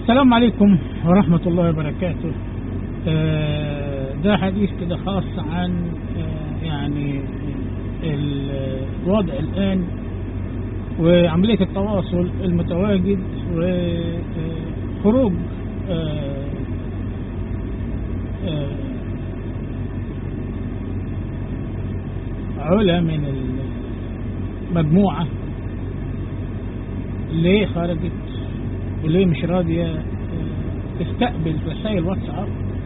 السلام عليكم ورحمة الله وبركاته. ده حديث كده خاص عن يعني الوضع الآن وعملية التواصل المتواجد وخروج علا من المجموعة اللي خرجت واللي مش راضية تستقبل رسائل واتساب،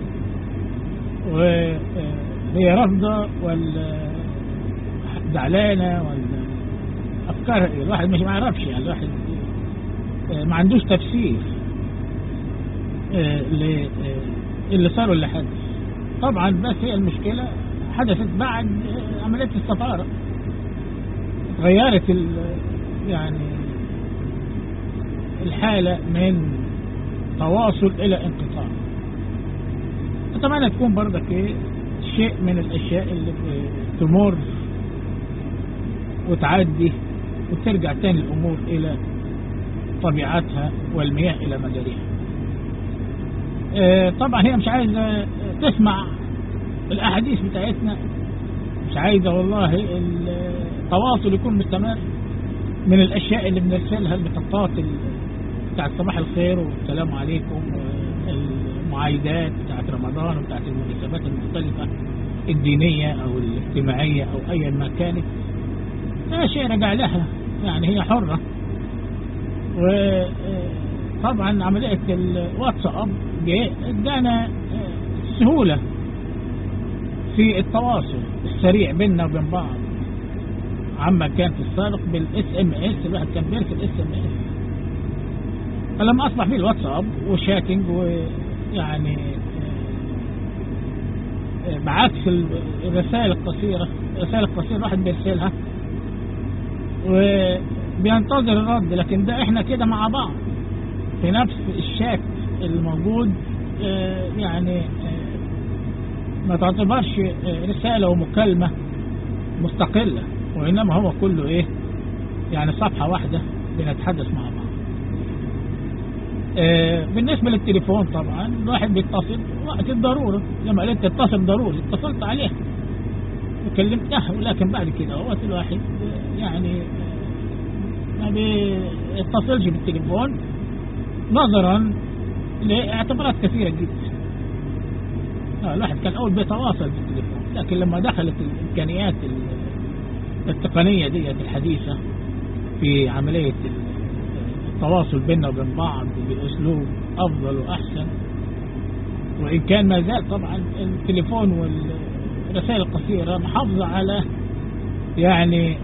وهي رافضة ولا زعلانة ولا أفكارها إيه. الواحد مش ما يعرفش، يعني الواحد ما عندوش تفسير اللي صاروا اللي حدث. طبعا بس هي المشكلة حدثت بعد عملية السفارة، تغيرت يعني الحالة من تواصل إلى انقطاع. أتمنى تكون برضك شيء من الأشياء اللي تمر وتعدي وترجع تاني الأمور إلى طبيعتها والمياه إلى مجاريها. طبعا هي مش عايزة تسمع الأحاديث بتاعتنا، مش عايزة والله التواصل يكون مستمر. من الأشياء اللي بنرسلها المخططات بتاعت صباح الخير والسلام عليكم، المعايدات بتاعت رمضان وبتاعت المناسبات المختلفة الدينية أو الاجتماعية أو أي ما كانت، لا شيء رجع لها، يعني هي حرة. وطبعا عملية الواتساب ادانا سهولة في التواصل السريع بيننا وبين بعض عما كان في السابق بالSMS. الواحد كان بيرسل SMS، فلما أصبح فيه الواتساب والشاتنج ويعني بعكس الرسائل القصيرة الواحد بيرسلها وبينتظر الرد، لكن ده احنا كده مع بعض في نفس الشات الموجود، يعني ما تعتبرش رسالة ومكالمة مستقلة، وإنما هو كله يعني صفحة واحدة بنتحدث مع بعض. بالنسبة للتليفون طبعا الواحد بيتصل وقت الضرورة، لما قلت تتصل ضروري اتصلت عليه وكلمتها، ولكن بعد كده هو الواحد يعني ما بيتصلش بالتليفون نظرا لاعتبارات كثيرة جدا. الواحد كان أول بيتواصل بالتليفون، لكن لما دخلت الإمكانيات التقنية دي الحديثة في عملية التواصل بيننا وبين بعض بأسلوب أفضل وأحسن، وإن كان ما زال طبعا التليفون والرسائل القصيرة محافظة على يعني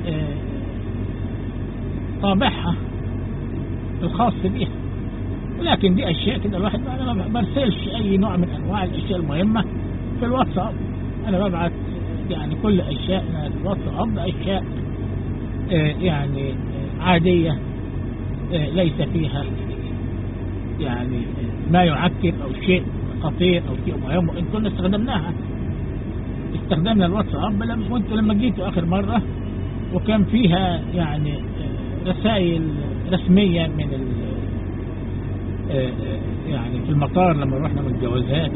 طابعها الخاص بها، ولكن دي أشياء كده الواحد ما برسلش أي نوع من أنواع الأشياء المهمة في الواتساب. أنا ببعت يعني كل أشياءنا في الواتساب أشياء يعني عادية ليس فيها يعني ما يعكر أو شيء خطير أو شيء مهم. وإن كنا استخدمنا الواتساب وانتم لما جيتوا آخر مرة وكان فيها يعني رسائل رسمية من يعني في المطار لما رحنا من الجوازات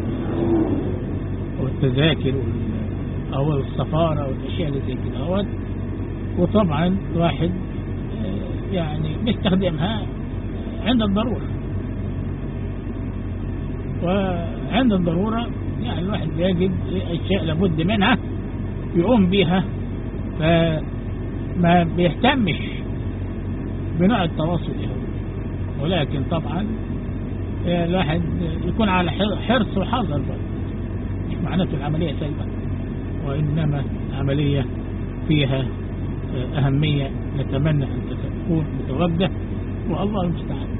والتذاكر أو السفارة والأشياء اللي زي كده. وطبعا الواحد يعني بيستخدمها عند الضرورة، وعند الضرورة يعني الواحد يجد أشياء لابد منها يقوم بها، فما بيهتمش بنوع التواصل ولكن طبعا الواحد يكون على حرص وحذر برضه. مش معناته العملية سلبة، وإنما عملية فيها أهمية نتمنى أن تكون متوجه، والله المستعان.